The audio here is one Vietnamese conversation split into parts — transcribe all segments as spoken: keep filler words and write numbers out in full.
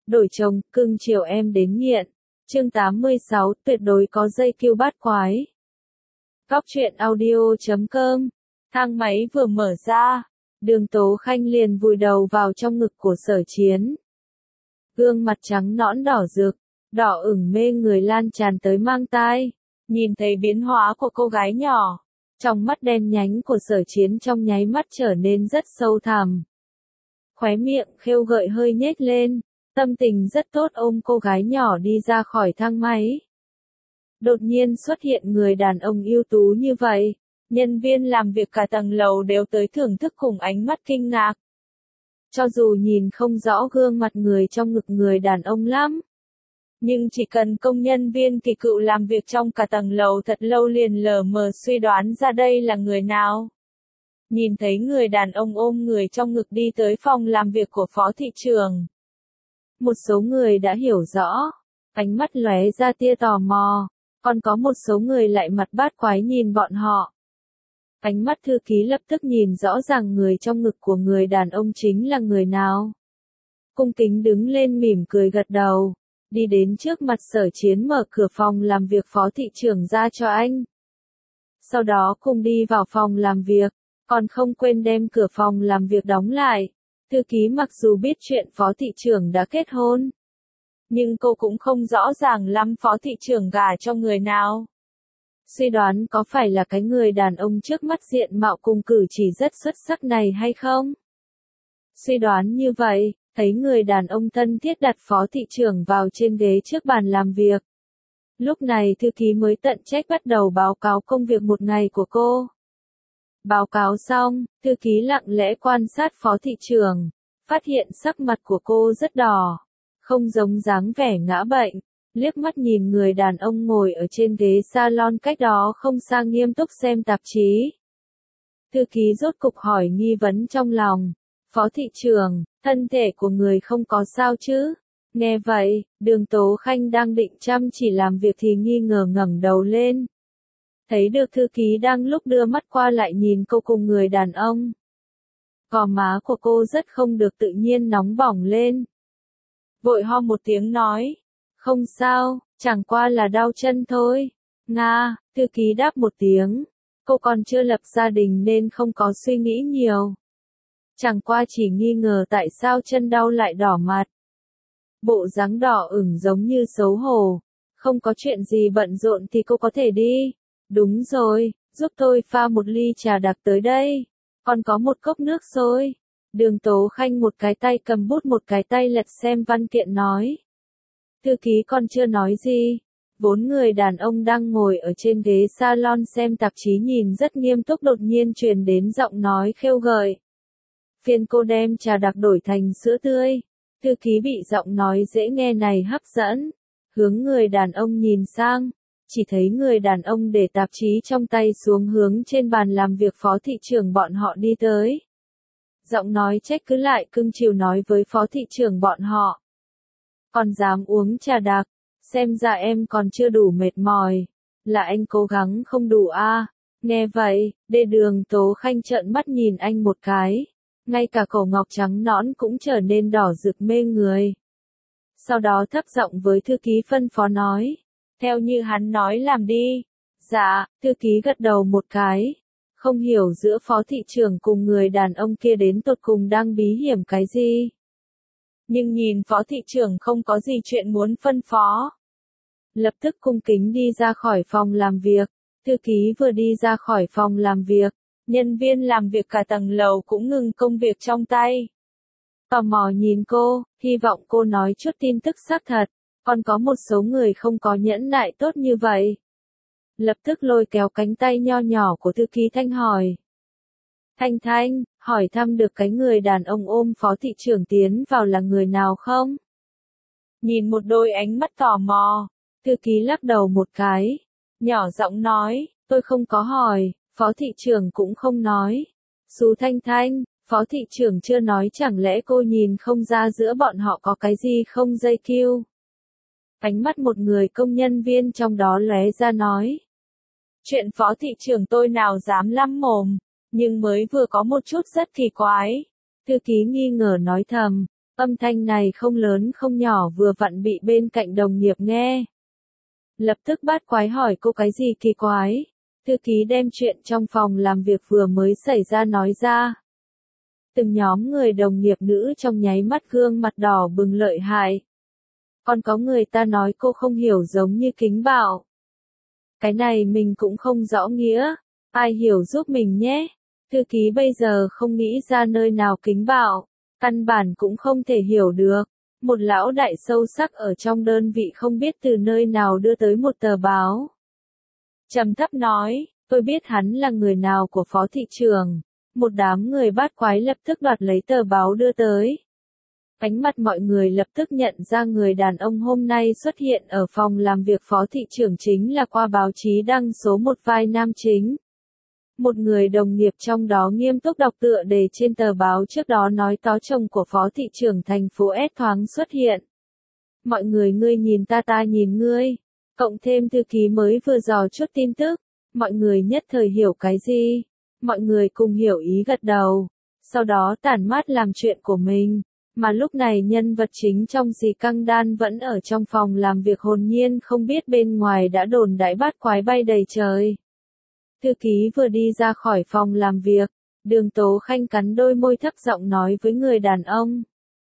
Đổi chồng, cưng chiều em đến nghiện. Chương tám mươi sáu, tuyệt đối có dây kiu bát quái. Góc truyện audio chấm com. Thang máy vừa mở ra, Đường Tố Khanh liền vùi đầu vào trong ngực của Sở Chiến. Gương mặt trắng nõn đỏ rực, đỏ ửng mê người lan tràn tới mang tai. Nhìn thấy biến hóa của cô gái nhỏ, trong mắt đen nhánh của Sở Chiến trong nháy mắt trở nên rất sâu thẳm. Khóe miệng khêu gợi hơi nhếch lên, tâm tình rất tốt ôm cô gái nhỏ đi ra khỏi thang máy. Đột nhiên xuất hiện người đàn ông ưu tú như vậy, nhân viên làm việc cả tầng lầu đều tới thưởng thức cùng ánh mắt kinh ngạc. Cho dù nhìn không rõ gương mặt người trong ngực người đàn ông lắm, nhưng chỉ cần công nhân viên kỳ cựu làm việc trong cả tầng lầu thật lâu liền lờ mờ suy đoán ra đây là người nào. Nhìn thấy người đàn ông ôm người trong ngực đi tới phòng làm việc của phó thị trưởng. Một số người đã hiểu rõ, ánh mắt lóe ra tia tò mò, còn có một số người lại mặt bát quái nhìn bọn họ. Ánh mắt thư ký lập tức nhìn rõ ràng người trong ngực của người đàn ông chính là người nào. Cung kính đứng lên mỉm cười gật đầu, đi đến trước mặt Sở Chiến mở cửa phòng làm việc phó thị trưởng ra cho anh. Sau đó cùng đi vào phòng làm việc, còn không quên đem cửa phòng làm việc đóng lại. Thư ký mặc dù biết chuyện phó thị trưởng đã kết hôn, nhưng cô cũng không rõ ràng lắm phó thị trưởng gả cho người nào. Suy đoán có phải là cái người đàn ông trước mắt diện mạo cùng cử chỉ rất xuất sắc này hay không? Suy đoán như vậy, thấy người đàn ông thân thiết đặt phó thị trưởng vào trên ghế trước bàn làm việc. Lúc này thư ký mới tận trách bắt đầu báo cáo công việc một ngày của cô. Báo cáo xong, thư ký lặng lẽ quan sát phó thị trưởng, phát hiện sắc mặt của cô rất đỏ, không giống dáng vẻ ngã bệnh, liếc mắt nhìn người đàn ông ngồi ở trên ghế salon cách đó không xa nghiêm túc xem tạp chí. Thư ký rốt cục hỏi nghi vấn trong lòng, phó thị trưởng, thân thể của người không có sao chứ? Nghe vậy, Đường Tố Khanh đang định chăm chỉ làm việc thì nghi ngờ ngẩng đầu lên. Thấy được thư ký đang lúc đưa mắt qua lại nhìn cô cùng người đàn ông. Gò má của cô rất không được tự nhiên nóng bỏng lên. Vội ho một tiếng nói, không sao, chẳng qua là đau chân thôi. Nga, thư ký đáp một tiếng, cô còn chưa lập gia đình nên không có suy nghĩ nhiều. Chẳng qua chỉ nghi ngờ tại sao chân đau lại đỏ mặt. Bộ dáng đỏ ửng giống như xấu hổ, không có chuyện gì bận rộn thì cô có thể đi. Đúng rồi, giúp tôi pha một ly trà đặc tới đây. Còn có một cốc nước sôi. Đường Tố Khanh một cái tay cầm bút một cái tay lật xem văn kiện nói. Thư ký còn chưa nói gì. Bốn người đàn ông đang ngồi ở trên ghế salon xem tạp chí nhìn rất nghiêm túc đột nhiên truyền đến giọng nói khêu gợi. Phiền cô đem trà đặc đổi thành sữa tươi. Thư ký bị giọng nói dễ nghe này hấp dẫn. Hướng người đàn ông nhìn sang. Chỉ thấy người đàn ông để tạp chí trong tay xuống hướng trên bàn làm việc phó thị trưởng bọn họ đi tới. Giọng nói trách cứ lại cưng chiều nói với phó thị trưởng bọn họ. Còn dám uống trà đặc, xem ra em còn chưa đủ mệt mỏi, là anh cố gắng không đủ a. À. Nghe vậy, Đê Đường Tố Khanh trợn mắt nhìn anh một cái, ngay cả cổ ngọc trắng nõn cũng trở nên đỏ rực mê người. Sau đó thấp giọng với thư ký phân phó nói. Theo như hắn nói làm đi. Dạ, thư ký gật đầu một cái. Không hiểu giữa phó thị trưởng cùng người đàn ông kia đến tột cùng đang bí hiểm cái gì. Nhưng nhìn phó thị trưởng không có gì chuyện muốn phân phó. Lập tức cung kính đi ra khỏi phòng làm việc. Thư ký vừa đi ra khỏi phòng làm việc. Nhân viên làm việc cả tầng lầu cũng ngừng công việc trong tay. Tò mò nhìn cô, hy vọng cô nói chút tin tức xác thật. Còn có một số người không có nhẫn nại tốt như vậy. Lập tức lôi kéo cánh tay nho nhỏ của thư ký Thanh hỏi. Thanh Thanh, hỏi thăm được cái người đàn ông ôm phó thị trưởng tiến vào là người nào không? Nhìn một đôi ánh mắt tò mò, thư ký lắc đầu một cái, nhỏ giọng nói, tôi không có hỏi, phó thị trưởng cũng không nói. Xú Thanh Thanh, phó thị trưởng chưa nói chẳng lẽ cô nhìn không ra giữa bọn họ có cái gì không dây kiu? Ánh mắt một người công nhân viên trong đó lóe ra nói. Chuyện phó thị trưởng tôi nào dám lắm mồm, nhưng mới vừa có một chút rất kỳ quái. Thư ký nghi ngờ nói thầm, Âm thanh này không lớn không nhỏ vừa vặn bị bên cạnh đồng nghiệp nghe. Lập tức bát quái hỏi cô cái gì kỳ quái. Thư ký đem chuyện trong phòng làm việc vừa mới xảy ra nói ra. Từng nhóm người đồng nghiệp nữ trong nháy mắt gương mặt đỏ bừng lợi hại. Còn có người ta nói cô không hiểu giống như kính bạo. Cái này mình cũng không rõ nghĩa, ai hiểu giúp mình nhé. Thư ký bây giờ không nghĩ ra nơi nào kính bạo, căn bản cũng không thể hiểu được. Một lão đại sâu sắc ở trong đơn vị không biết từ nơi nào đưa tới một tờ báo. Trầm thấp nói, tôi biết hắn là người nào của phó thị trưởng. Một đám người bát quái lập tức đoạt lấy tờ báo đưa tới. Ánh mắt mọi người lập tức nhận ra người đàn ông hôm nay xuất hiện ở phòng làm việc phó thị trưởng chính là qua báo chí đăng số một vai nam chính. Một người đồng nghiệp trong đó nghiêm túc đọc tựa đề trên tờ báo trước đó nói tó chồng của phó thị trưởng thành phố S thoáng xuất hiện. Mọi người ngươi nhìn ta ta nhìn ngươi, cộng thêm thư ký mới vừa dò chút tin tức, mọi người nhất thời hiểu cái gì, mọi người cùng hiểu ý gật đầu, sau đó tản mát làm chuyện của mình. Mà lúc này nhân vật chính trong dì căng đan vẫn ở trong phòng làm việc hồn nhiên không biết bên ngoài đã đồn đãi bát quái bay đầy trời. Thư ký vừa đi ra khỏi phòng làm việc, Đường Tố Khanh cắn đôi môi thấp giọng nói với người đàn ông.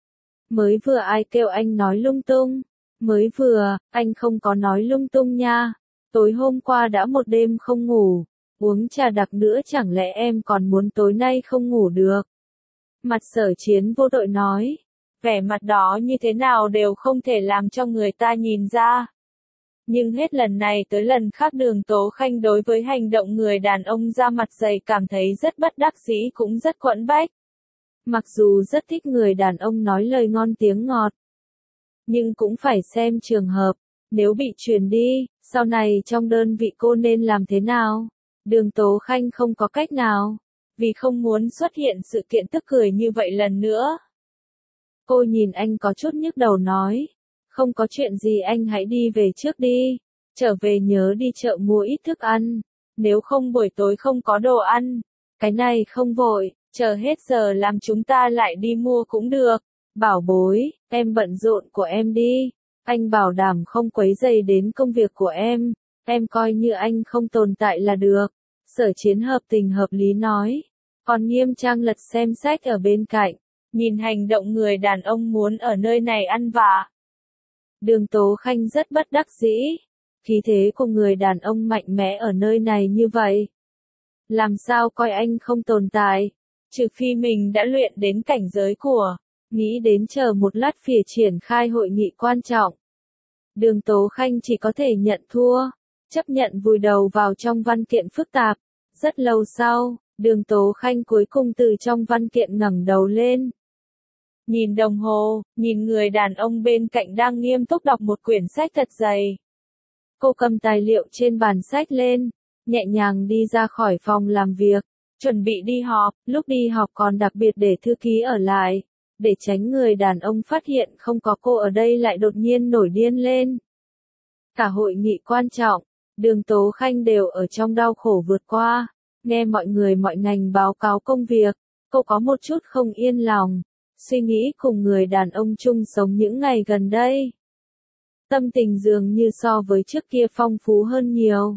Mới vừa ai kêu anh nói lung tung? Mới vừa, anh không có nói lung tung nha. Tối hôm qua đã một đêm không ngủ, uống trà đặc nữa chẳng lẽ em còn muốn tối nay không ngủ được? Mặt Sở Chiến vô đội nói, vẻ mặt đó như thế nào đều không thể làm cho người ta nhìn ra. Nhưng hết lần này tới lần khác Đường Tố Khanh đối với hành động người đàn ông da mặt dày cảm thấy rất bất đắc dĩ cũng rất quẫn bách. Mặc dù rất thích người đàn ông nói lời ngon tiếng ngọt, nhưng cũng phải xem trường hợp, nếu bị truyền đi, sau này trong đơn vị cô nên làm thế nào? Đường Tố Khanh không có cách nào, vì không muốn xuất hiện sự kiện tức cười như vậy lần nữa. Cô nhìn anh có chút nhức đầu nói, không có chuyện gì anh hãy đi về trước đi, trở về nhớ đi chợ mua ít thức ăn, nếu không buổi tối không có đồ ăn, cái này không vội, chờ hết giờ làm chúng ta lại đi mua cũng được. Bảo bối, em bận rộn của em đi, anh bảo đảm không quấy rầy đến công việc của em, em coi như anh không tồn tại là được. Sở Chiến hợp tình hợp lý nói, còn Nghiêm Trang lật xem sách ở bên cạnh, nhìn hành động người đàn ông muốn ở nơi này ăn vạ. Đường Tố Khanh rất bất đắc dĩ, khí thế của người đàn ông mạnh mẽ ở nơi này như vậy. Làm sao coi anh không tồn tại, trừ phi mình đã luyện đến cảnh giới của, nghĩ đến chờ một lát phìa triển khai hội nghị quan trọng. Đường Tố Khanh chỉ có thể nhận thua, chấp nhận vùi đầu vào trong văn kiện phức tạp. Rất lâu sau, Đường Tố Khanh cuối cùng từ trong văn kiện ngẩng đầu lên. Nhìn đồng hồ, nhìn người đàn ông bên cạnh đang nghiêm túc đọc một quyển sách thật dày. Cô cầm tài liệu trên bàn sách lên, nhẹ nhàng đi ra khỏi phòng làm việc, chuẩn bị đi họp, lúc đi họp còn đặc biệt để thư ký ở lại, để tránh người đàn ông phát hiện không có cô ở đây lại đột nhiên nổi điên lên. Cả hội nghị quan trọng, Đường Tố Khanh đều ở trong đau khổ vượt qua, nghe mọi người mọi ngành báo cáo công việc, cô có một chút không yên lòng, suy nghĩ cùng người đàn ông chung sống những ngày gần đây. Tâm tình dường như so với trước kia phong phú hơn nhiều.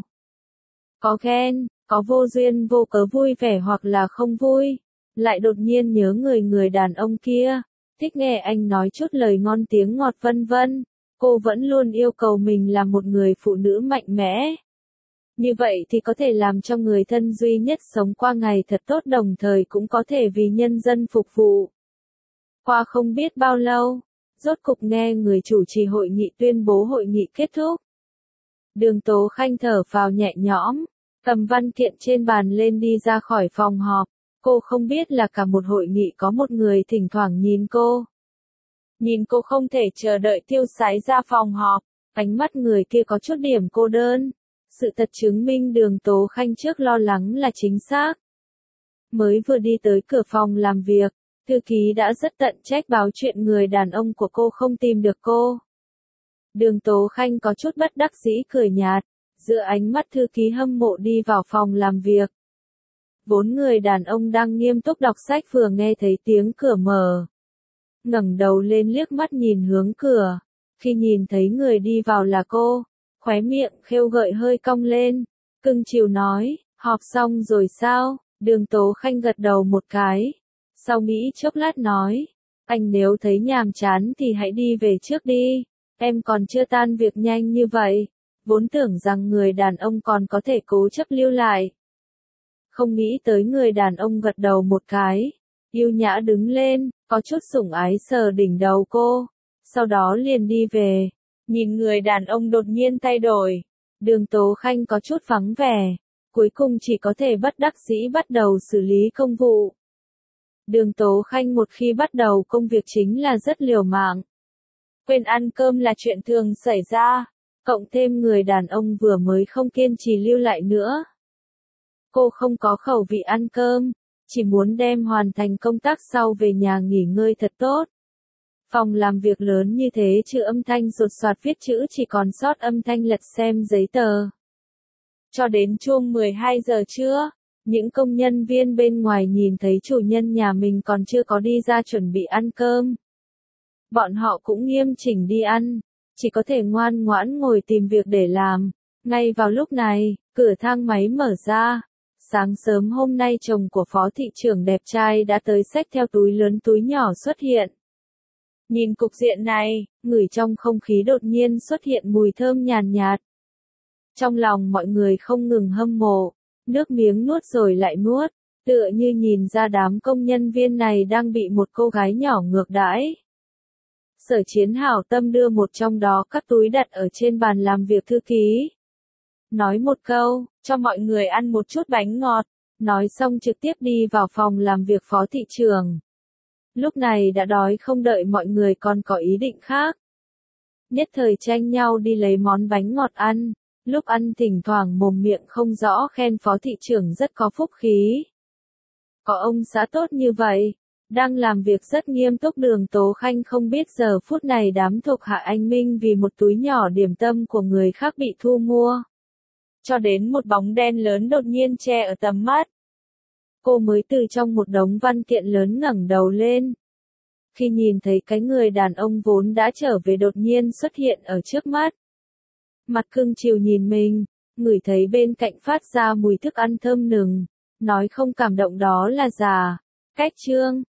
Có ghen, có vô duyên vô cớ vui vẻ hoặc là không vui, lại đột nhiên nhớ người người đàn ông kia, thích nghe anh nói chút lời ngon tiếng ngọt vân vân. Cô vẫn luôn yêu cầu mình là một người phụ nữ mạnh mẽ. Như vậy thì có thể làm cho người thân duy nhất sống qua ngày thật tốt đồng thời cũng có thể vì nhân dân phục vụ. Qua không biết bao lâu, rốt cục nghe người chủ trì hội nghị tuyên bố hội nghị kết thúc. Đường Tố Khanh thở phào nhẹ nhõm, cầm văn kiện trên bàn lên đi ra khỏi phòng họp. Cô không biết là cả một hội nghị có một người thỉnh thoảng nhìn cô. Nhìn cô không thể chờ đợi tiêu sái ra phòng họp, ánh mắt người kia có chút điểm cô đơn. Sự thật chứng minh Đường Tố Khanh trước lo lắng là chính xác. Mới vừa đi tới cửa phòng làm việc, thư ký đã rất tận trách báo chuyện người đàn ông của cô không tìm được cô. Đường Tố Khanh có chút bất đắc dĩ cười nhạt, giữa ánh mắt thư ký hâm mộ đi vào phòng làm việc. Bốn người đàn ông đang nghiêm túc đọc sách vừa nghe thấy tiếng cửa mở. ngẩng đầu lên liếc mắt nhìn hướng cửa. Khi nhìn thấy người đi vào là cô, khóe miệng khêu gợi hơi cong lên, cưng chiều nói, họp xong rồi sao? Đường Tố Khanh gật đầu một cái. Sau nghĩ chốc lát nói, anh nếu thấy nhàm chán thì hãy đi về trước đi, em còn chưa tan việc nhanh như vậy, vốn tưởng rằng người đàn ông còn có thể cố chấp lưu lại. Không nghĩ tới người đàn ông gật đầu một cái, yêu nhã đứng lên, có chút sủng ái sờ đỉnh đầu cô, sau đó liền đi về. Nhìn người đàn ông đột nhiên thay đổi, Đường Tố Khanh có chút vắng vẻ, cuối cùng chỉ có thể bất đắc dĩ bắt đầu xử lý công vụ. Đường Tố Khanh một khi bắt đầu công việc chính là rất liều mạng. Quên ăn cơm là chuyện thường xảy ra, cộng thêm người đàn ông vừa mới không kiên trì lưu lại nữa. Cô không có khẩu vị ăn cơm, chỉ muốn đem hoàn thành công tác sau về nhà nghỉ ngơi thật tốt. Phòng làm việc lớn như thế trừ âm thanh rột soạt viết chữ chỉ còn sót âm thanh lật xem giấy tờ. Cho đến chuông mười hai giờ trưa, những công nhân viên bên ngoài nhìn thấy chủ nhân nhà mình còn chưa có đi ra chuẩn bị ăn cơm. Bọn họ cũng nghiêm chỉnh đi ăn, chỉ có thể ngoan ngoãn ngồi tìm việc để làm. Ngay vào lúc này, cửa thang máy mở ra. Sáng sớm hôm nay chồng của phó thị trưởng đẹp trai đã tới xách theo túi lớn túi nhỏ xuất hiện. Nhìn cục diện này, ngửi trong không khí đột nhiên xuất hiện mùi thơm nhàn nhạt. Trong lòng mọi người không ngừng hâm mộ, nước miếng nuốt rồi lại nuốt, tựa như nhìn ra đám công nhân viên này đang bị một cô gái nhỏ ngược đãi. Sở Chiến hảo tâm đưa một trong đó các túi đặt ở trên bàn làm việc thư ký. Nói một câu, cho mọi người ăn một chút bánh ngọt, nói xong trực tiếp đi vào phòng làm việc phó thị trưởng. Lúc này đã đói không đợi mọi người còn có ý định khác. Nhất thời tranh nhau đi lấy món bánh ngọt ăn, lúc ăn thỉnh thoảng mồm miệng không rõ khen phó thị trưởng rất có phúc khí. Có ông xã tốt như vậy, đang làm việc rất nghiêm túc. Đường Tố Khanh không biết giờ phút này đám thuộc hạ anh Minh vì một túi nhỏ điểm tâm của người khác bị thu mua. Cho đến một bóng đen lớn đột nhiên che ở tầm mắt. Cô mới từ trong một đống văn kiện lớn ngẩng đầu lên. Khi nhìn thấy cái người đàn ông vốn đã trở về đột nhiên xuất hiện ở trước mắt. Mặt cưng chiều nhìn mình, ngửi thấy bên cạnh phát ra mùi thức ăn thơm nừng, nói không cảm động đó là giả. Cách chương